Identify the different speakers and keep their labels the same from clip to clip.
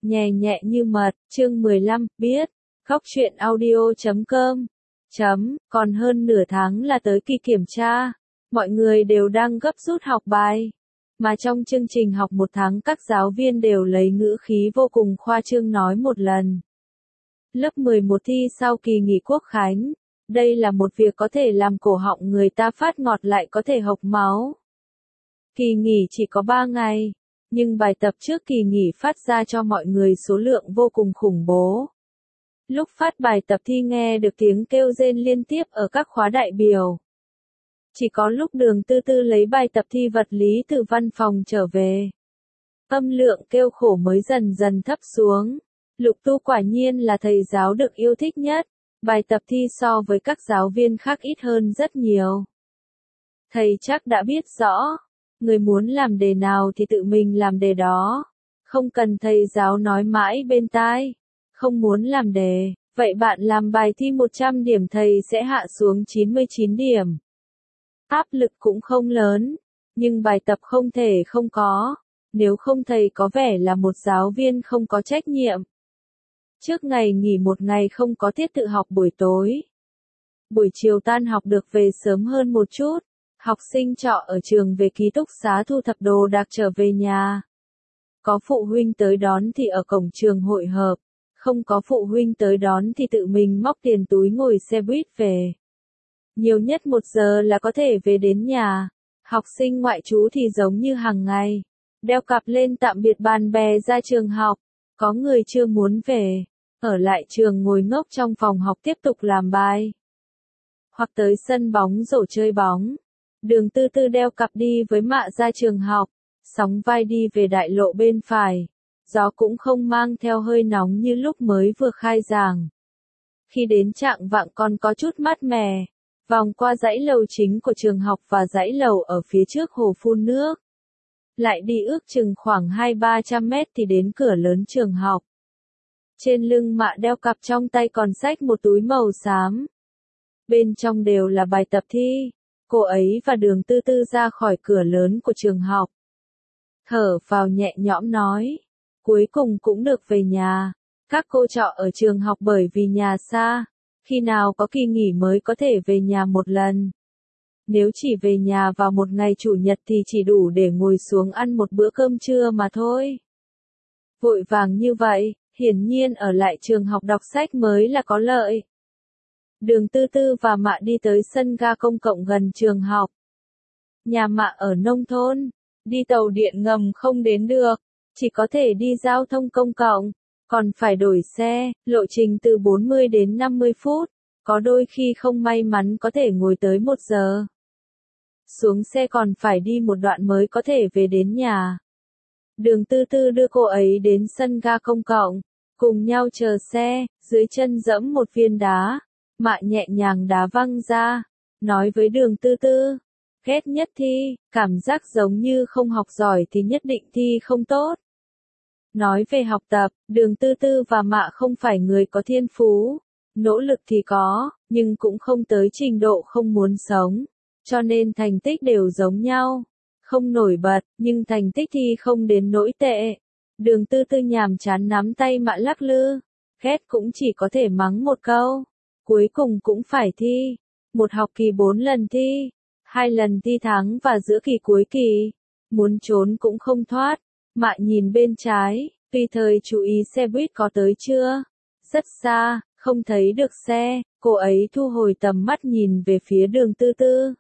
Speaker 1: nhẹ nhẹ như mật, chương 15, biết, góc truyện audio.com. Còn hơn nửa tháng là tới kỳ kiểm tra, mọi người đều đang gấp rút học bài. Mà trong chương trình học một tháng các giáo viên đều lấy ngữ khí vô cùng khoa trương nói một lần. Lớp 11 thi sau kỳ nghỉ quốc khánh, đây là một việc có thể làm cổ họng người ta phát ngọt lại có thể hộc máu. Kỳ nghỉ chỉ có 3 ngày, nhưng bài tập trước kỳ nghỉ phát ra cho mọi người số lượng vô cùng khủng bố. Lúc phát bài tập thi nghe được tiếng kêu rên liên tiếp ở các khóa đại biểu. Chỉ có lúc Đường Tư Tư lấy bài tập thi vật lý từ văn phòng trở về, âm lượng kêu khổ mới dần dần thấp xuống. Lục Tu quả nhiên là thầy giáo được yêu thích nhất, bài tập thi so với các giáo viên khác ít hơn rất nhiều. Thầy chắc đã biết rõ, người muốn làm đề nào thì tự mình làm đề đó, không cần thầy giáo nói mãi bên tai. Không muốn làm đề, vậy bạn làm bài thi 100 điểm thầy sẽ hạ xuống 99 điểm. Áp lực cũng không lớn, nhưng bài tập không thể không có, nếu không thầy có vẻ là một giáo viên không có trách nhiệm. Trước ngày nghỉ một ngày không có tiết tự học buổi tối. Buổi chiều tan học được về sớm hơn một chút, học sinh trọ ở trường về ký túc xá thu thập đồ đạc trở về nhà. Có phụ huynh tới đón thì ở cổng trường hội hợp, không có phụ huynh tới đón thì tự mình móc tiền túi ngồi xe buýt về. Nhiều nhất 1 giờ là có thể về đến nhà. Học sinh ngoại trú thì giống như hàng ngày, đeo cặp lên tạm biệt bạn bè ra trường học. Có người chưa muốn về, ở lại trường ngồi ngốc trong phòng học tiếp tục làm bài. Hoặc tới sân bóng rổ chơi bóng. Đường Tư Tư đeo cặp đi với mạ ra trường học, sóng vai đi về đại lộ bên phải. Gió cũng không mang theo hơi nóng như lúc mới vừa khai giảng. Khi đến trạng vạng còn có chút mát mẻ, vòng qua dãy lầu chính của trường học và dãy lầu ở phía trước hồ phun nước. Lại đi ước chừng khoảng 200-300 mét thì đến cửa lớn trường học. Trên lưng mạ đeo cặp trong tay còn xách một túi màu xám. Bên trong đều là bài tập thi. Cô ấy và Đường Tư Tư ra khỏi cửa lớn của trường học. Thở phào nhẹ nhõm nói. Cuối cùng cũng được về nhà. Các cô trọ ở trường học bởi vì nhà xa, khi nào có kỳ nghỉ mới có thể về nhà một lần. Nếu chỉ về nhà vào một ngày chủ nhật thì chỉ đủ để ngồi xuống ăn một bữa cơm trưa mà thôi. Vội vàng như vậy, hiển nhiên ở lại trường học đọc sách mới là có lợi. Đường Tư Tư và mạ đi tới sân ga công cộng gần trường học. Nhà mạ ở nông thôn, đi tàu điện ngầm không đến được. Chỉ có thể đi giao thông công cộng, còn phải đổi xe, lộ trình từ 40 đến 50 phút, có đôi khi không may mắn có thể ngồi tới 1 giờ. Xuống xe còn phải đi một đoạn mới có thể về đến nhà. Đường Tư Tư đưa cô ấy đến sân ga công cộng, cùng nhau chờ xe, dưới chân dẫm một viên đá, mạ nhẹ nhàng đá văng ra, nói với Đường Tư Tư. Ghét nhất thi, cảm giác giống như không học giỏi thì nhất định thi không tốt. Nói về học tập, Đường Tư Tư và mạ không phải người có thiên phú, nỗ lực thì có, nhưng cũng không tới trình độ không muốn sống, cho nên thành tích đều giống nhau. Không nổi bật, nhưng thành tích thì không đến nỗi tệ. Đường Tư Tư nhàm chán nắm tay mạ lắc lư, ghét cũng chỉ có thể mắng một câu. Cuối cùng cũng phải thi, một học kỳ 4 lần thi, 2 lần thi tháng và giữa kỳ cuối kỳ, muốn trốn cũng không thoát. Mạ nhìn bên trái, tùy thời chú ý xe buýt có tới chưa. Rất xa, không thấy được xe, cô ấy thu hồi tầm mắt nhìn về phía Đường Tư Tư.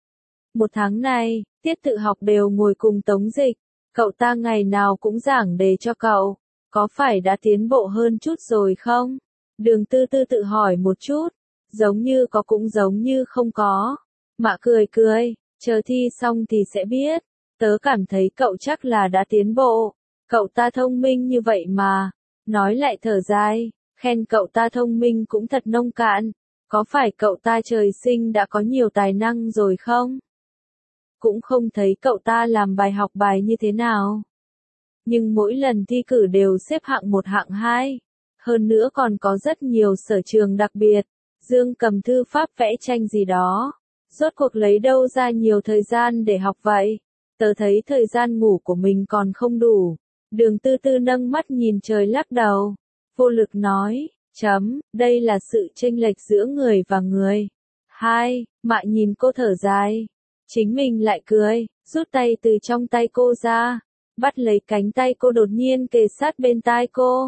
Speaker 1: 1 tháng này, tiết tự học đều ngồi cùng Tống Dịch, cậu ta ngày nào cũng giảng đề cho cậu, có phải đã tiến bộ hơn chút rồi không? Đường Tư Tư tự hỏi một chút, giống như có cũng giống như không có. Mạ cười cười, chờ thi xong thì sẽ biết. Tớ cảm thấy cậu chắc là đã tiến bộ, cậu ta thông minh như vậy mà. Nói lại thở dài, khen cậu ta thông minh cũng thật nông cạn, có phải cậu ta trời sinh đã có nhiều tài năng rồi không? Cũng không thấy cậu ta làm bài học bài như thế nào. Nhưng mỗi lần thi cử đều xếp hạng 1 hạng 2, hơn nữa còn có rất nhiều sở trường đặc biệt, Dương cầm thư pháp vẽ tranh gì đó, rốt cuộc lấy đâu ra nhiều thời gian để học vậy? Tớ thấy thời gian ngủ của mình còn không đủ, Đường Tư Tư nâng mắt nhìn trời lắc đầu, vô lực nói, đây là sự chênh lệch giữa người và người. Hai, Mạ nhìn cô thở dài, chính mình lại cười, rút tay từ trong tay cô ra, bắt lấy cánh tay cô đột nhiên kề sát bên tai cô.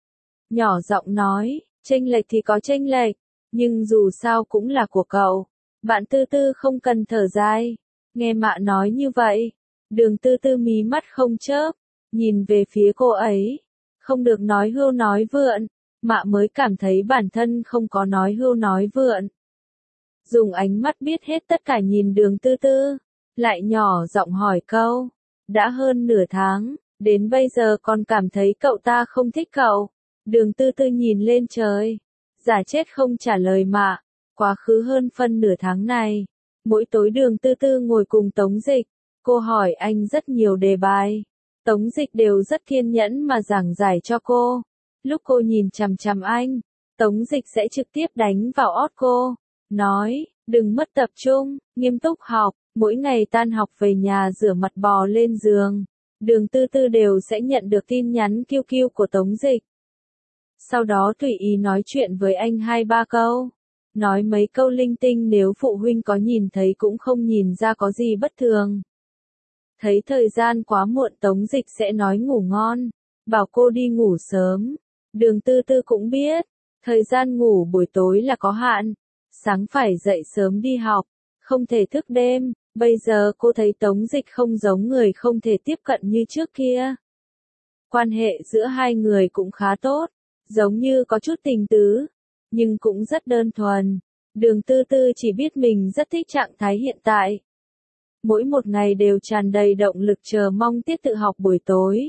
Speaker 1: Nhỏ giọng nói, chênh lệch thì có chênh lệch, nhưng dù sao cũng là của cậu. Bạn Tư Tư không cần thở dài. Nghe Mạ nói như vậy, Đường Tư Tư mí mắt không chớp, nhìn về phía cô ấy. Không được nói hưu nói vượn, Mạ mới cảm thấy bản thân không có nói hưu nói vượn. Dùng ánh mắt biết hết tất cả nhìn Đường Tư Tư, lại nhỏ giọng hỏi câu, đã hơn nửa tháng, đến bây giờ còn cảm thấy cậu ta không thích cậu. Đường Tư Tư nhìn lên trời, giả chết không trả lời Mạ. Quá khứ hơn phân nửa tháng này, mỗi tối Đường Tư Tư ngồi cùng Tống Dịch, cô hỏi anh rất nhiều đề bài. Tống Dịch đều rất kiên nhẫn mà giảng giải cho cô. Lúc cô nhìn chằm chằm anh, Tống Dịch sẽ trực tiếp đánh vào ót cô, nói, đừng mất tập trung, nghiêm túc học, mỗi ngày tan học về nhà rửa mặt bò lên giường. Đường Tư Tư đều sẽ nhận được tin nhắn QQ của Tống Dịch. Sau đó tùy ý nói chuyện với anh 2-3 câu. Nói mấy câu linh tinh nếu phụ huynh có nhìn thấy cũng không nhìn ra có gì bất thường. Thấy thời gian quá muộn Tống Dịch sẽ nói ngủ ngon, bảo cô đi ngủ sớm. Đường Tư Tư cũng biết, thời gian ngủ buổi tối là có hạn, sáng phải dậy sớm đi học, không thể thức đêm. Bây giờ cô thấy Tống Dịch không giống người không thể tiếp cận như trước kia. Quan hệ giữa hai người cũng khá tốt, giống như có chút tình tứ, nhưng cũng rất đơn thuần. Đường Tư Tư chỉ biết mình rất thích trạng thái hiện tại. Mỗi một ngày đều tràn đầy động lực chờ mong tiết tự học buổi tối.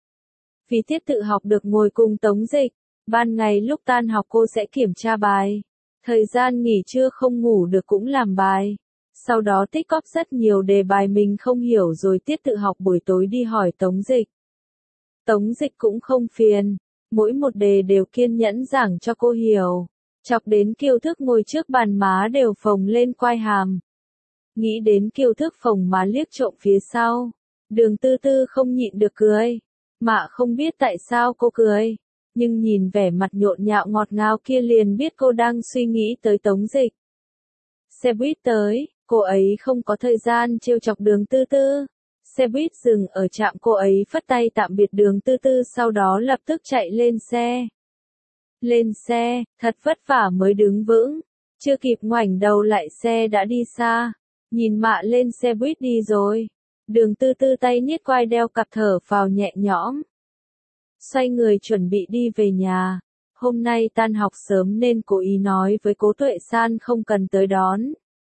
Speaker 1: Vì tiết tự học được ngồi cùng Tống Dịch, ban ngày lúc tan học cô sẽ kiểm tra bài. Thời gian nghỉ trưa không ngủ được cũng làm bài. Sau đó tích cóp rất nhiều đề bài mình không hiểu rồi tiết tự học buổi tối đi hỏi Tống Dịch. Tống Dịch cũng không phiền, mỗi một đề đều kiên nhẫn giảng cho cô hiểu. Chọc đến Kiều Thức ngồi trước bàn má đều phồng lên quai hàm. Nghĩ đến Kiều Thức phồng má liếc trộm phía sau, Đường Tư Tư không nhịn được cười. Mạ không biết tại sao cô cười, nhưng nhìn vẻ mặt nhộn nhạo ngọt ngào kia liền biết cô đang suy nghĩ tới Tống Dịch. Xe buýt tới, cô ấy không có thời gian trêu chọc Đường Tư Tư. Xe buýt dừng ở trạm, cô ấy phất tay tạm biệt Đường Tư Tư sau đó lập tức chạy lên xe. Lên xe, thật vất vả mới đứng vững, chưa kịp ngoảnh đầu lại xe đã đi xa. Nhìn Mạ lên xe buýt đi rồi, Đường Tư Tư tay niết quai đeo cặp thở phào nhẹ nhõm. Xoay người chuẩn bị đi về nhà. Hôm nay tan học sớm nên cố ý nói với Cố Tuệ San không cần tới đón.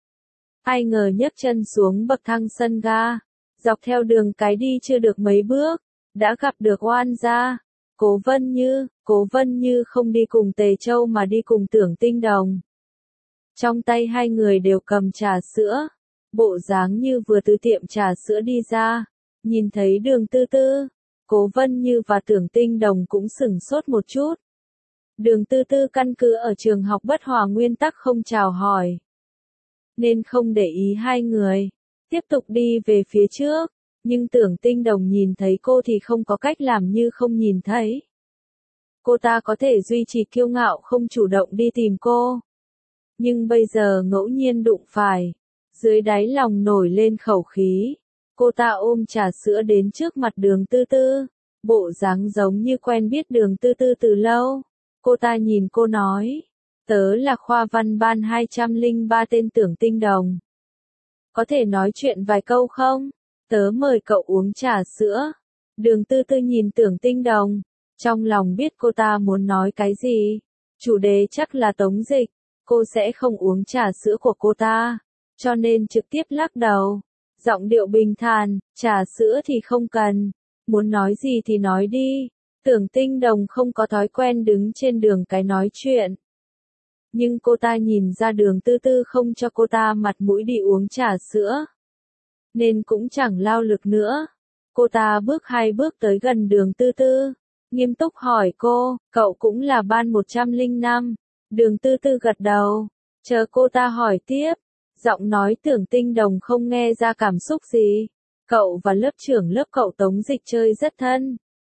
Speaker 1: Ai ngờ nhấc chân xuống bậc thang sân ga, dọc theo đường cái đi chưa được mấy bước, đã gặp được Oan gia. Cố Vân Như không đi cùng Tề Châu mà đi cùng Tưởng Tinh Đồng. Trong tay hai người đều cầm trà sữa, bộ dáng như vừa từ tiệm trà sữa đi ra. Nhìn thấy Đường Tư Tư, Cố Vân Như và Tưởng Tinh Đồng cũng sửng sốt một chút. Đường Tư Tư căn cứ ở trường học bất hòa nguyên tắc không chào hỏi, nên không để ý hai người, tiếp tục đi về phía trước. Nhưng Tưởng Tinh Đồng nhìn thấy cô thì không có cách làm như không nhìn thấy. Cô ta có thể duy trì kiêu ngạo không chủ động đi tìm cô. Nhưng bây giờ ngẫu nhiên đụng phải, dưới đáy lòng nổi lên khẩu khí. Cô ta ôm trà sữa đến trước mặt Đường Tư Tư, bộ dáng giống như quen biết Đường Tư Tư từ lâu. Cô ta nhìn cô nói, tớ là khoa văn ban 203 tên Tưởng Tinh Đồng. Có thể nói chuyện vài câu không? Tớ mời cậu uống trà sữa. Đường Tư Tư nhìn Tưởng Tinh Đồng, trong lòng biết cô ta muốn nói cái gì. Chủ đề chắc là Tống Dịch, cô sẽ không uống trà sữa của cô ta, cho nên trực tiếp lắc đầu. Giọng điệu bình thản, trà sữa thì không cần, muốn nói gì thì nói đi. Tưởng Tinh Đồng không có thói quen đứng trên đường cái nói chuyện. Nhưng cô ta nhìn ra Đường Tư Tư không cho cô ta mặt mũi đi uống trà sữa, nên cũng chẳng lao lực nữa. Cô ta bước 2 bước tới gần Đường Tư Tư, nghiêm túc hỏi cô, cậu cũng là ban 105. Đường Tư Tư gật đầu, chờ cô ta hỏi tiếp. Giọng nói Tưởng Tinh Đồng không nghe ra cảm xúc gì. Cậu và lớp trưởng lớp cậu Tống Dịch chơi rất thân.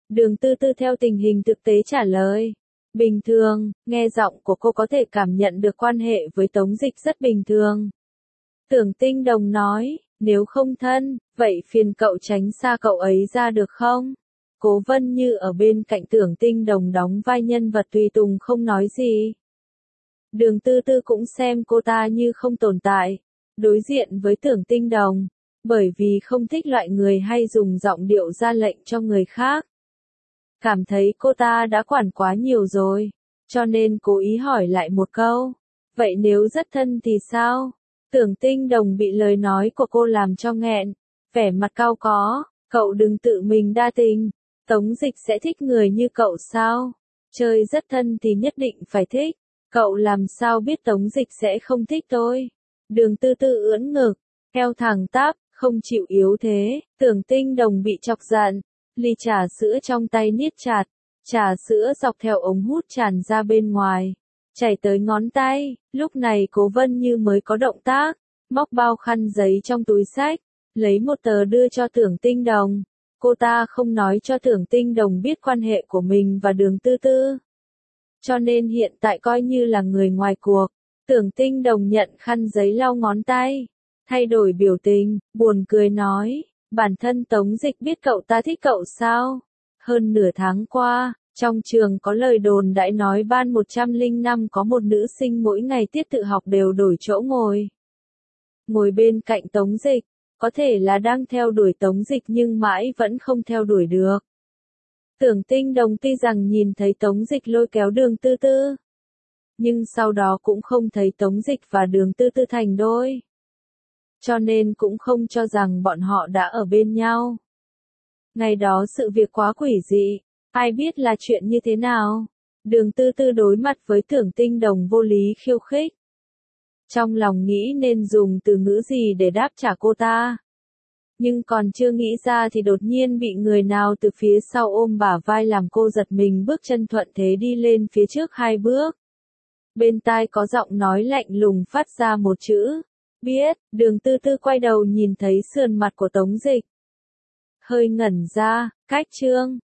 Speaker 1: Đường Tư Tư theo tình hình thực tế trả lời. Bình thường, nghe giọng của cô có thể cảm nhận được quan hệ với Tống Dịch rất bình thường. Tưởng Tinh Đồng nói, nếu không thân, vậy phiền cậu tránh xa cậu ấy ra được không? Cố Vân Như ở bên cạnh Tưởng Tinh Đồng đóng vai nhân vật tùy tùng không nói gì. Đường Tư Tư cũng xem cô ta như không tồn tại, đối diện với Tưởng Tinh Đồng, bởi vì không thích loại người hay dùng giọng điệu ra lệnh cho người khác. Cảm thấy cô ta đã quản quá nhiều rồi, cho nên cố ý hỏi lại một câu. Vậy nếu rất thân thì sao? Tưởng Tinh Đồng bị lời nói của cô làm cho nghẹn, vẻ mặt cau có, cậu đừng tự mình đa tình, Tống Dịch sẽ thích người như cậu sao? Chơi rất thân thì nhất định phải thích, cậu làm sao biết Tống Dịch sẽ không thích tôi? Đường Tư Tư ưỡn ngực, eo thẳng tắp, không chịu yếu thế, Tưởng Tinh Đồng bị chọc giận, ly trà sữa trong tay niết chặt, trà sữa dọc theo ống hút tràn ra bên ngoài, chảy tới ngón tay, lúc này Cố Vân Như mới có động tác, móc bao khăn giấy trong túi xách, lấy một tờ đưa cho Tưởng Tinh Đồng. Cô ta không nói cho Tưởng Tinh Đồng biết quan hệ của mình và Đường Tư Tư. Cho nên hiện tại coi như là người ngoài cuộc. Tưởng Tinh Đồng nhận khăn giấy lau ngón tay, thay đổi biểu tình, buồn cười nói, bản thân Tống Dịch biết cậu ta thích cậu sao? Hơn nửa tháng qua, trong trường có lời đồn đại nói ban 105 có một nữ sinh mỗi ngày tiết tự học đều đổi chỗ ngồi. Ngồi bên cạnh Tống Dịch, có thể là đang theo đuổi Tống Dịch nhưng mãi vẫn không theo đuổi được. Tưởng Tinh Đồng tuy rằng nhìn thấy Tống Dịch lôi kéo Đường Tư Tư, nhưng sau đó cũng không thấy Tống Dịch và Đường Tư Tư thành đôi. Cho nên cũng không cho rằng bọn họ đã ở bên nhau. Ngày đó sự việc quá quỷ dị, ai biết là chuyện như thế nào. Đường Tư Tư đối mặt với Tưởng Tinh Đồng vô lý khiêu khích. Trong lòng nghĩ nên dùng từ ngữ gì để đáp trả cô ta. Nhưng còn chưa nghĩ ra thì đột nhiên bị người nào từ phía sau ôm bả vai làm cô giật mình bước chân thuận thế đi lên phía trước 2 bước. Bên tai có giọng nói lạnh lùng phát ra một chữ. Biết, Đường Tư Tư quay đầu nhìn thấy sườn mặt của Tống Dịch. Hơi ngẩn ra, cách chương.